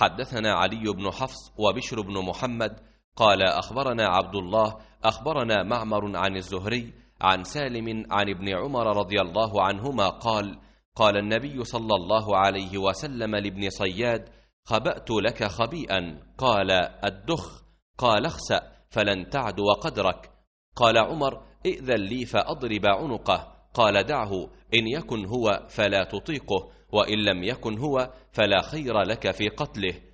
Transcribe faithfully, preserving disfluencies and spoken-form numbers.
حدثنا علي بن حفص وبشر بن محمد قال أخبرنا عبد الله أخبرنا معمر عن الزهري عن سالم عن ابن عمر رضي الله عنهما قال قال النبي صلى الله عليه وسلم لابن صياد خبأت لك خبيئا، قال الدخ، قال اخسأ فلن تعدو قدرك. قال عمر ائذن لي فأضرب عنقه، قال دعه، إن يكن هو فلا تطيقه، وإن لم يكن هو فلا خير لك في قتله.